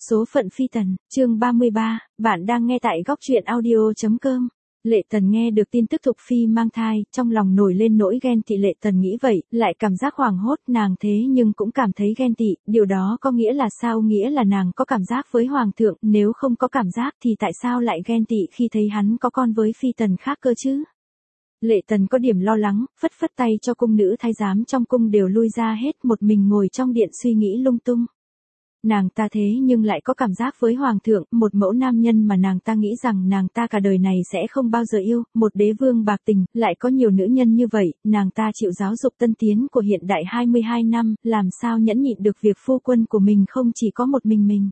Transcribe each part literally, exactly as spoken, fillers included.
Số phận phi tần, chương ba mươi ba, bạn đang nghe tại góc truyện audio.com. Lệ Tần nghe được tin tức Thục Phi mang thai, trong lòng nổi lên nỗi ghen tị. Lệ Tần nghĩ vậy, lại cảm giác hoảng hốt. Nàng thế nhưng cũng cảm thấy ghen tị, điều đó có nghĩa là sao? Nghĩa là nàng có cảm giác với Hoàng thượng, nếu không có cảm giác thì tại sao lại ghen tị khi thấy hắn có con với phi tần khác cơ chứ? Lệ Tần có điểm lo lắng, phất phất tay cho cung nữ thái giám trong cung đều lui ra hết, một mình ngồi trong điện suy nghĩ lung tung. Nàng ta thế nhưng lại có cảm giác với Hoàng thượng, một mẫu nam nhân mà nàng ta nghĩ rằng nàng ta cả đời này sẽ không bao giờ yêu, một đế vương bạc tình, lại có nhiều nữ nhân như vậy, nàng ta chịu giáo dục tân tiến của hiện đại hai mươi hai năm, làm sao nhẫn nhịn được việc phu quân của mình không chỉ có một mình mình.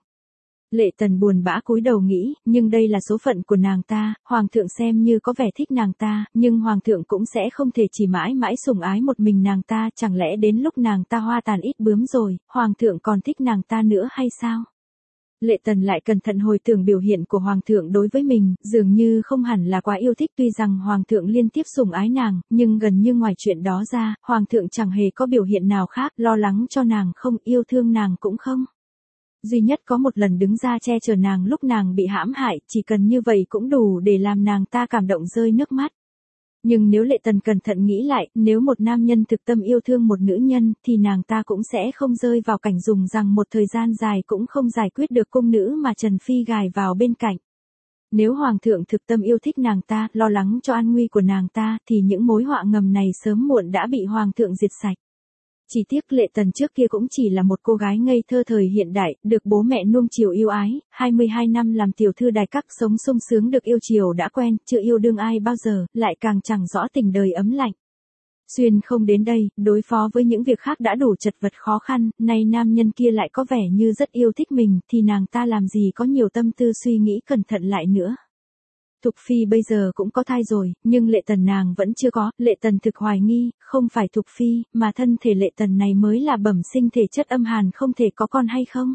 Lệ Tần buồn bã cúi đầu nghĩ, nhưng đây là số phận của nàng ta, Hoàng thượng xem như có vẻ thích nàng ta, nhưng Hoàng thượng cũng sẽ không thể chỉ mãi mãi sủng ái một mình nàng ta, chẳng lẽ đến lúc nàng ta hoa tàn ít bướm rồi, Hoàng thượng còn thích nàng ta nữa hay sao? Lệ Tần lại cẩn thận hồi tưởng biểu hiện của Hoàng thượng đối với mình, dường như không hẳn là quá yêu thích. Tuy rằng Hoàng thượng liên tiếp sủng ái nàng, nhưng gần như ngoài chuyện đó ra, Hoàng thượng chẳng hề có biểu hiện nào khác, lo lắng cho nàng không, yêu thương nàng cũng không. Duy nhất có một lần đứng ra che chở nàng lúc nàng bị hãm hại, chỉ cần như vậy cũng đủ để làm nàng ta cảm động rơi nước mắt. Nhưng nếu Lệ Tần cẩn thận nghĩ lại, nếu một nam nhân thực tâm yêu thương một nữ nhân, thì nàng ta cũng sẽ không rơi vào cảnh dùng rằng một thời gian dài cũng không giải quyết được cung nữ mà Trần Phi gài vào bên cạnh. Nếu Hoàng thượng thực tâm yêu thích nàng ta, lo lắng cho an nguy của nàng ta, thì những mối họa ngầm này sớm muộn đã bị Hoàng thượng diệt sạch. Chỉ tiếc Lệ Tần trước kia cũng chỉ là một cô gái ngây thơ thời hiện đại, được bố mẹ nuông chiều yêu ái, hai mươi hai năm làm tiểu thư đài các, sống sung sướng được yêu chiều đã quen, chưa yêu đương ai bao giờ, lại càng chẳng rõ tình đời ấm lạnh. Xuyên không đến đây, đối phó với những việc khác đã đủ chật vật khó khăn, nay nam nhân kia lại có vẻ như rất yêu thích mình, thì nàng ta làm gì có nhiều tâm tư suy nghĩ cẩn thận lại nữa. Thục Phi bây giờ cũng có thai rồi, nhưng Lệ Tần nàng vẫn chưa có. Lệ Tần thực hoài nghi, không phải Thục Phi, mà thân thể Lệ Tần này mới là bẩm sinh thể chất âm hàn không thể có con hay không?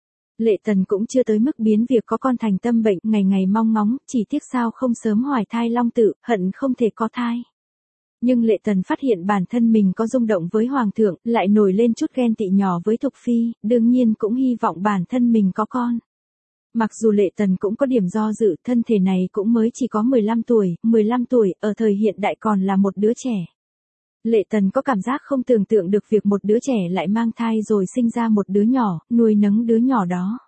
Lệ Tần cũng chưa tới mức biến việc có con thành tâm bệnh, ngày ngày mong ngóng, chỉ tiếc sao không sớm hoài thai long tự, hận không thể có thai. Nhưng Lệ Tần phát hiện bản thân mình có rung động với Hoàng thượng, lại nổi lên chút ghen tị nhỏ với Thục Phi, đương nhiên cũng hy vọng bản thân mình có con. Mặc dù Lệ Tần cũng có điểm do dự, thân thể này cũng mới chỉ có mười lăm tuổi, mười lăm tuổi, ở thời hiện đại còn là một đứa trẻ. Lệ Tần có cảm giác không tưởng tượng được việc một đứa trẻ lại mang thai rồi sinh ra một đứa nhỏ, nuôi nấng đứa nhỏ đó.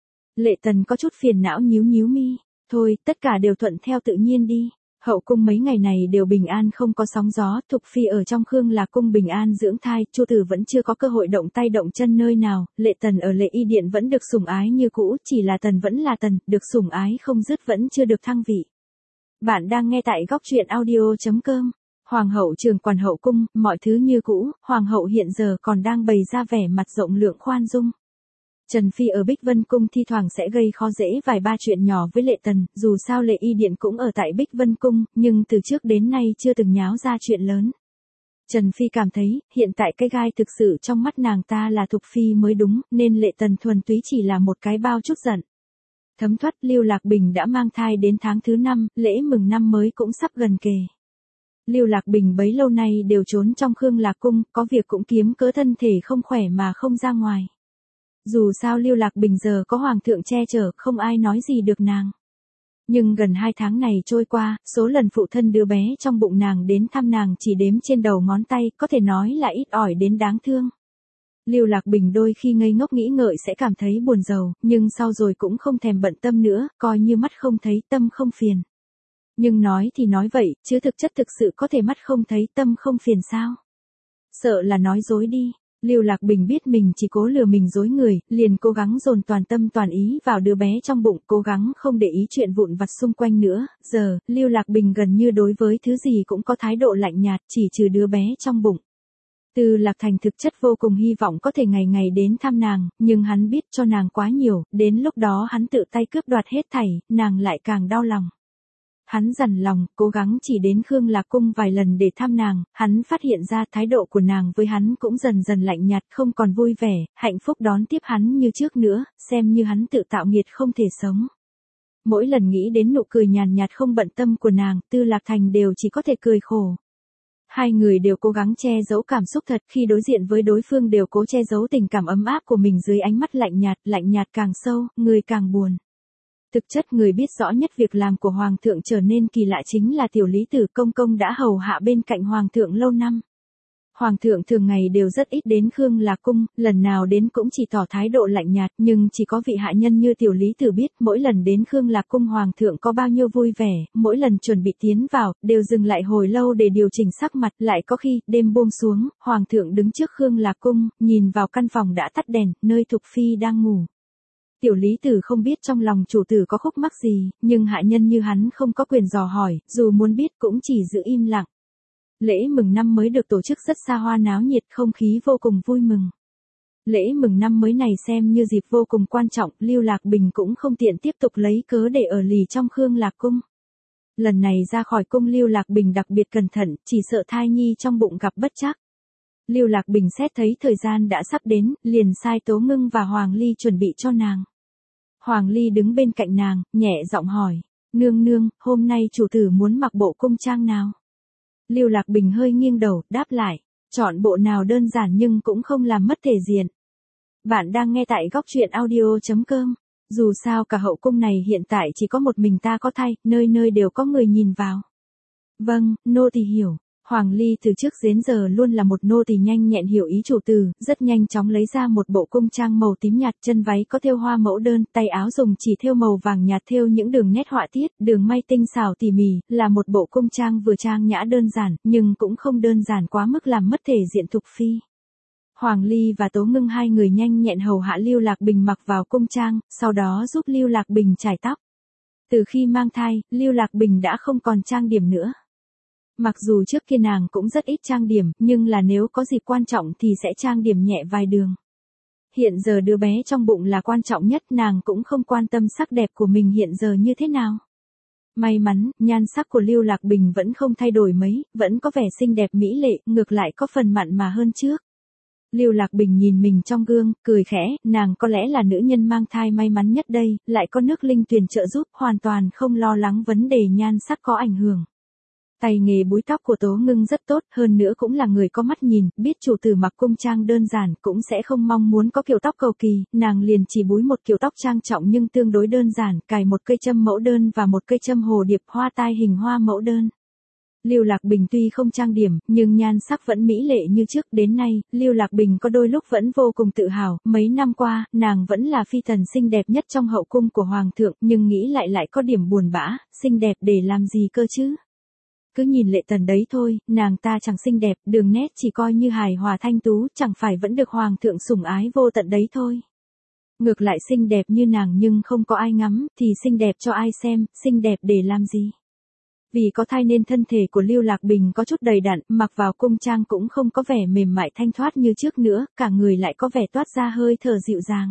Lệ Tần có chút phiền não nhíu nhíu mi, thôi, tất cả đều thuận theo tự nhiên đi. Hậu cung mấy ngày này đều bình an không có sóng gió, Thục Phi ở trong Khương Lạc cung bình an dưỡng thai, Chu Tử vẫn chưa có cơ hội động tay động chân nơi nào, Lệ Tần ở Lệ Y điện vẫn được sủng ái như cũ, chỉ là Tần vẫn là Tần, được sủng ái không dứt vẫn chưa được thăng vị. Bạn đang nghe tại góc truyện audio.com. Hoàng hậu trường quản hậu cung, mọi thứ như cũ, Hoàng hậu hiện giờ còn đang bày ra vẻ mặt rộng lượng khoan dung. Trần Phi ở Bích Vân Cung thi thoảng sẽ gây khó dễ vài ba chuyện nhỏ với Lệ Tần, dù sao Lệ Y điện cũng ở tại Bích Vân Cung, nhưng từ trước đến nay chưa từng nháo ra chuyện lớn. Trần Phi cảm thấy, hiện tại cái gai thực sự trong mắt nàng ta là Thục Phi mới đúng, nên Lệ Tần thuần túy chỉ là một cái bao chút giận. Thấm thoát, Lưu Lạc Bình đã mang thai đến tháng thứ năm, lễ mừng năm mới cũng sắp gần kề. Lưu Lạc Bình bấy lâu nay đều trốn trong Khương Lạc cung, có việc cũng kiếm cớ thân thể không khỏe mà không ra ngoài. Dù sao Lưu Lạc Bình giờ có Hoàng thượng che chở, không ai nói gì được nàng. Nhưng gần hai tháng này trôi qua, số lần phụ thân đứa bé trong bụng nàng đến thăm nàng chỉ đếm trên đầu ngón tay, có thể nói là ít ỏi đến đáng thương. Lưu Lạc Bình đôi khi ngây ngốc nghĩ ngợi sẽ cảm thấy buồn rầu, nhưng sau rồi cũng không thèm bận tâm nữa, coi như mắt không thấy tâm không phiền. Nhưng nói thì nói vậy, chứ thực chất thực sự có thể mắt không thấy tâm không phiền sao? Sợ là nói dối đi. Lưu Lạc Bình biết mình chỉ cố lừa mình dối người, liền cố gắng dồn toàn tâm toàn ý vào đứa bé trong bụng, cố gắng không để ý chuyện vụn vặt xung quanh nữa. Giờ, Lưu Lạc Bình gần như đối với thứ gì cũng có thái độ lạnh nhạt, chỉ trừ đứa bé trong bụng. Từ Lạc Thành thực chất vô cùng hy vọng có thể ngày ngày đến thăm nàng, nhưng hắn biết cho nàng quá nhiều, đến lúc đó hắn tự tay cướp đoạt hết thảy, nàng lại càng đau lòng. Hắn dằn lòng, cố gắng chỉ đến Khương Lạc cung vài lần để thăm nàng, hắn phát hiện ra thái độ của nàng với hắn cũng dần dần lạnh nhạt, không còn vui vẻ, hạnh phúc đón tiếp hắn như trước nữa, xem như hắn tự tạo nghiệt không thể sống. Mỗi lần nghĩ đến nụ cười nhàn nhạt không bận tâm của nàng, Tư Lạc Thành đều chỉ có thể cười khổ. Hai người đều cố gắng che giấu cảm xúc thật, khi đối diện với đối phương đều cố che giấu tình cảm ấm áp của mình dưới ánh mắt lạnh nhạt, lạnh nhạt càng sâu, người càng buồn. Thực chất người biết rõ nhất việc làm của Hoàng thượng trở nên kỳ lạ chính là tiểu lý tử công công đã hầu hạ bên cạnh Hoàng thượng lâu năm. Hoàng thượng thường ngày đều rất ít đến Khương Lạc Cung, lần nào đến cũng chỉ tỏ thái độ lạnh nhạt, nhưng chỉ có vị hạ nhân như tiểu lý tử biết mỗi lần đến Khương Lạc Cung Hoàng thượng có bao nhiêu vui vẻ, mỗi lần chuẩn bị tiến vào, đều dừng lại hồi lâu để điều chỉnh sắc mặt, lại có khi, đêm buông xuống, Hoàng thượng đứng trước Khương Lạc Cung, nhìn vào căn phòng đã tắt đèn, nơi Thục Phi đang ngủ. Tiểu lý tử không biết trong lòng chủ tử có khúc mắc gì, nhưng hạ nhân như hắn không có quyền dò hỏi, dù muốn biết cũng chỉ giữ im lặng. Lễ mừng năm mới được tổ chức rất xa hoa náo nhiệt, không khí vô cùng vui mừng. Lễ mừng năm mới này xem như dịp vô cùng quan trọng, Lưu Lạc Bình cũng không tiện tiếp tục lấy cớ để ở lì trong Khương Lạc Cung. Lần này ra khỏi cung Lưu Lạc Bình đặc biệt cẩn thận, chỉ sợ thai nhi trong bụng gặp bất trắc. Lưu Lạc Bình xét thấy thời gian đã sắp đến, liền sai Tố Ngưng và Hoàng Ly chuẩn bị cho nàng. Hoàng Ly đứng bên cạnh nàng, nhẹ giọng hỏi, nương nương, hôm nay chủ tử muốn mặc bộ cung trang nào? Lưu Lạc Bình hơi nghiêng đầu, đáp lại, chọn bộ nào đơn giản nhưng cũng không làm mất thể diện. Bạn đang nghe tại góc truyện audio chấm com. Dù sao cả hậu cung này hiện tại chỉ có một mình ta có thay, nơi nơi đều có người nhìn vào. Vâng, nô tỳ hiểu. Hoàng Ly từ trước đến giờ luôn là một nô tỳ nhanh nhẹn hiểu ý chủ tử, rất nhanh chóng lấy ra một bộ cung trang màu tím nhạt, chân váy có thêu hoa mẫu đơn, tay áo dùng chỉ thêu màu vàng nhạt thêu những đường nét họa tiết, đường may tinh xảo tỉ mỉ, là một bộ cung trang vừa trang nhã đơn giản, nhưng cũng không đơn giản quá mức làm mất thể diện Thục Phi. Hoàng Ly và Tố Ngưng hai người nhanh nhẹn hầu hạ Lưu Lạc Bình mặc vào cung trang, sau đó giúp Lưu Lạc Bình chải tóc. Từ khi mang thai, Lưu Lạc Bình đã không còn trang điểm nữa. Mặc dù trước kia nàng cũng rất ít trang điểm, nhưng là nếu có dịp quan trọng thì sẽ trang điểm nhẹ vài đường. Hiện giờ đứa bé trong bụng là quan trọng nhất, nàng cũng không quan tâm sắc đẹp của mình hiện giờ như thế nào. May mắn, nhan sắc của Lưu Lạc Bình vẫn không thay đổi mấy, vẫn có vẻ xinh đẹp mỹ lệ, ngược lại có phần mặn mà hơn trước. Lưu Lạc Bình nhìn mình trong gương, cười khẽ, nàng có lẽ là nữ nhân mang thai may mắn nhất đây, lại có nước linh tuyền trợ giúp, hoàn toàn không lo lắng vấn đề nhan sắc có ảnh hưởng. Tay nghề búi tóc của Tố Ngưng rất tốt, hơn nữa cũng là người có mắt nhìn, biết chủ tử mặc cung trang đơn giản cũng sẽ không mong muốn có kiểu tóc cầu kỳ, nàng liền chỉ búi một kiểu tóc trang trọng nhưng tương đối đơn giản, cài một cây châm mẫu đơn và một cây châm hồ điệp hoa tai hình hoa mẫu đơn. Lưu Lạc Bình tuy không trang điểm, nhưng nhan sắc vẫn mỹ lệ như trước, đến nay, Lưu Lạc Bình có đôi lúc vẫn vô cùng tự hào, mấy năm qua, nàng vẫn là phi tần xinh đẹp nhất trong hậu cung của Hoàng thượng, nhưng nghĩ lại lại có điểm buồn bã, xinh đẹp để làm gì cơ chứ? Cứ nhìn Lệ Tần đấy thôi, nàng ta chẳng xinh đẹp, đường nét chỉ coi như hài hòa thanh tú, chẳng phải vẫn được Hoàng thượng sủng ái vô tận đấy thôi. Ngược lại xinh đẹp như nàng nhưng không có ai ngắm, thì xinh đẹp cho ai xem, xinh đẹp để làm gì? Vì có thai nên thân thể của Lưu Lạc Bình có chút đầy đặn, mặc vào cung trang cũng không có vẻ mềm mại thanh thoát như trước nữa, cả người lại có vẻ toát ra hơi thở dịu dàng.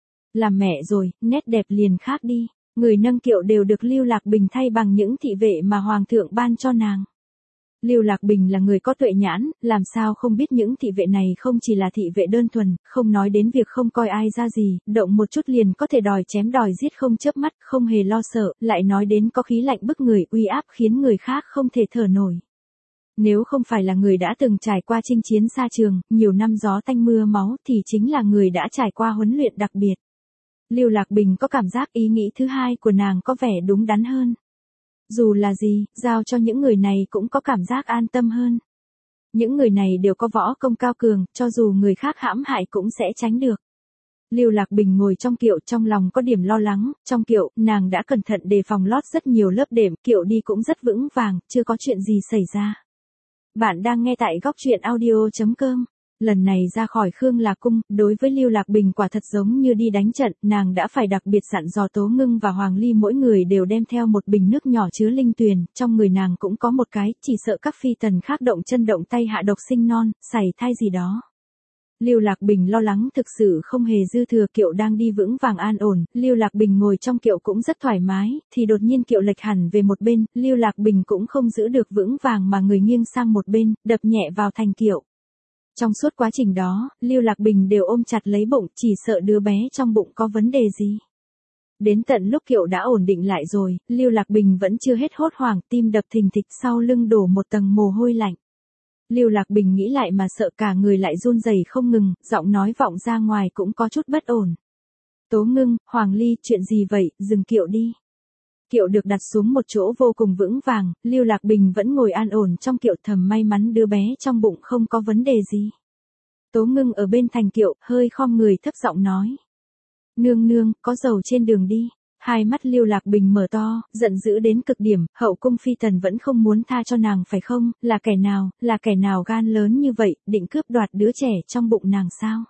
Làm mẹ rồi, nét đẹp liền khác đi. Người nâng kiệu đều được Lưu Lạc Bình thay bằng những thị vệ mà Hoàng thượng ban cho nàng. Lưu Lạc Bình là người có tuệ nhãn, làm sao không biết những thị vệ này không chỉ là thị vệ đơn thuần, không nói đến việc không coi ai ra gì, động một chút liền có thể đòi chém đòi giết không chớp mắt, không hề lo sợ, lại nói đến có khí lạnh bức người, uy áp khiến người khác không thể thở nổi. Nếu không phải là người đã từng trải qua chinh chiến xa trường, nhiều năm gió tanh mưa máu thì chính là người đã trải qua huấn luyện đặc biệt. Lưu Lạc Bình có cảm giác ý nghĩ thứ hai của nàng có vẻ đúng đắn hơn. Dù là gì, giao cho những người này cũng có cảm giác an tâm hơn. Những người này đều có võ công cao cường, cho dù người khác hãm hại cũng sẽ tránh được. Lưu Lạc Bình ngồi trong kiệu trong lòng có điểm lo lắng, trong kiệu, nàng đã cẩn thận đề phòng lót rất nhiều lớp đệm, kiệu đi cũng rất vững vàng, chưa có chuyện gì xảy ra. Bạn đang nghe tại góc truyện audio chấm com. Lần này ra khỏi Khương Lạc Cung, đối với Lưu Lạc Bình quả thật giống như đi đánh trận, nàng đã phải đặc biệt dặn dò Tố Ngưng và Hoàng Ly mỗi người đều đem theo một bình nước nhỏ chứa linh tuyền, trong người nàng cũng có một cái, chỉ sợ các phi tần khác động chân động tay hạ độc sinh non, sảy thai gì đó. Lưu Lạc Bình lo lắng thực sự không hề dư thừa, kiệu đang đi vững vàng an ổn, Lưu Lạc Bình ngồi trong kiệu cũng rất thoải mái, thì đột nhiên kiệu lệch hẳn về một bên, Lưu Lạc Bình cũng không giữ được vững vàng mà người nghiêng sang một bên, đập nhẹ vào thành kiệu. Trong suốt quá trình đó, Lưu Lạc Bình đều ôm chặt lấy bụng, chỉ sợ đứa bé trong bụng có vấn đề gì. Đến tận lúc kiệu đã ổn định lại rồi, Lưu Lạc Bình vẫn chưa hết hốt hoảng, tim đập thình thịch, sau lưng đổ một tầng mồ hôi lạnh. Lưu Lạc Bình nghĩ lại mà sợ cả người lại run rẩy không ngừng, giọng nói vọng ra ngoài cũng có chút bất ổn. Tố Ngưng, Hoàng Ly, chuyện gì vậy, dừng kiệu đi. Kiệu được đặt xuống một chỗ vô cùng vững vàng, Lưu Lạc Bình vẫn ngồi an ổn trong kiệu, thầm may mắn đứa bé trong bụng không có vấn đề gì. Tố Ngưng ở bên thành kiệu, hơi khom người thấp giọng nói. Nương nương, có dầu trên đường đi. Hai mắt Lưu Lạc Bình mở to, giận dữ đến cực điểm, hậu cung phi tần vẫn không muốn tha cho nàng phải không, là kẻ nào, là kẻ nào gan lớn như vậy, định cướp đoạt đứa trẻ trong bụng nàng sao?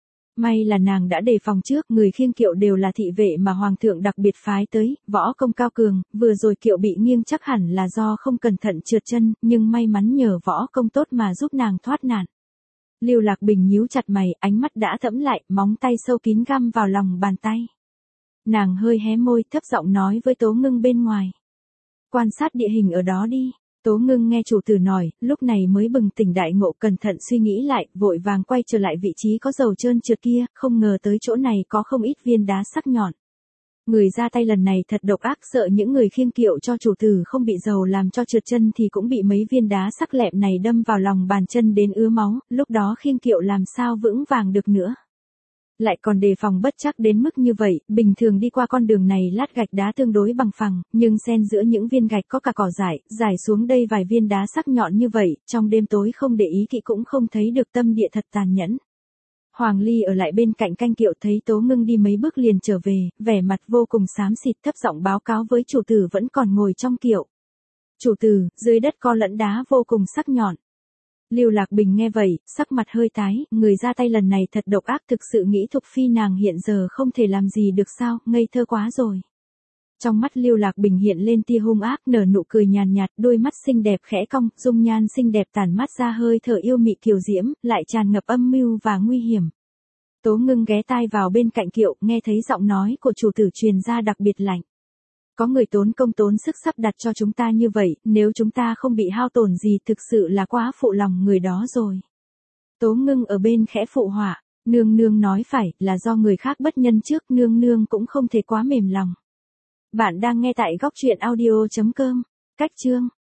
May là nàng đã đề phòng trước, người khiêng kiệu đều là thị vệ mà hoàng thượng đặc biệt phái tới, võ công cao cường, vừa rồi kiệu bị nghiêng chắc hẳn là do không cẩn thận trượt chân, nhưng may mắn nhờ võ công tốt mà giúp nàng thoát nạn. Lưu Lạc Bình nhíu chặt mày, ánh mắt đã thẫm lại, móng tay sâu kín găm vào lòng bàn tay. Nàng hơi hé môi, thấp giọng nói với Tố Ngưng bên ngoài. Quan sát địa hình ở đó đi. Tố Ngưng nghe chủ tử nói, lúc này mới bừng tỉnh đại ngộ, cẩn thận suy nghĩ lại, vội vàng quay trở lại vị trí có dầu trơn trượt kia, không ngờ tới chỗ này có không ít viên đá sắc nhọn. Người ra tay lần này thật độc ác, sợ những người khiêng kiệu cho chủ tử không bị dầu làm cho trượt chân thì cũng bị mấy viên đá sắc lẹm này đâm vào lòng bàn chân đến ứa máu, lúc đó khiêng kiệu làm sao vững vàng được nữa. Lại còn đề phòng bất chắc đến mức như vậy, bình thường đi qua con đường này lát gạch đá tương đối bằng phẳng, nhưng xen giữa những viên gạch có cả cỏ dại, rải xuống đây vài viên đá sắc nhọn như vậy, trong đêm tối không để ý kỹ cũng không thấy được, tâm địa thật tàn nhẫn. Hoàng Ly ở lại bên cạnh canh kiệu thấy Tố Ngưng đi mấy bước liền trở về, vẻ mặt vô cùng xám xịt, thấp giọng báo cáo với chủ tử vẫn còn ngồi trong kiệu. Chủ tử, dưới đất có lẫn đá vô cùng sắc nhọn. Lưu Lạc Bình nghe vậy, sắc mặt hơi tái, người ra tay lần này thật độc ác, thực sự nghĩ Thục Phi nàng hiện giờ không thể làm gì được sao, ngây thơ quá rồi. Trong mắt Lưu Lạc Bình hiện lên tia hung ác, nở nụ cười nhàn nhạt, đôi mắt xinh đẹp khẽ cong, dung nhan xinh đẹp tản mắt ra hơi thở yêu mị kiều diễm, lại tràn ngập âm mưu và nguy hiểm. Tố Ngưng ghé tai vào bên cạnh kiệu, nghe thấy giọng nói của chủ tử truyền ra đặc biệt lạnh. Có người tốn công tốn sức sắp đặt cho chúng ta như vậy, nếu chúng ta không bị hao tổn gì thực sự là quá phụ lòng người đó rồi. Tố Ngưng ở bên khẽ phụ họa, nương nương nói phải, là do người khác bất nhân trước, nương nương cũng không thể quá mềm lòng. Bạn đang nghe tại góc truyện audio chấm com, cách chương.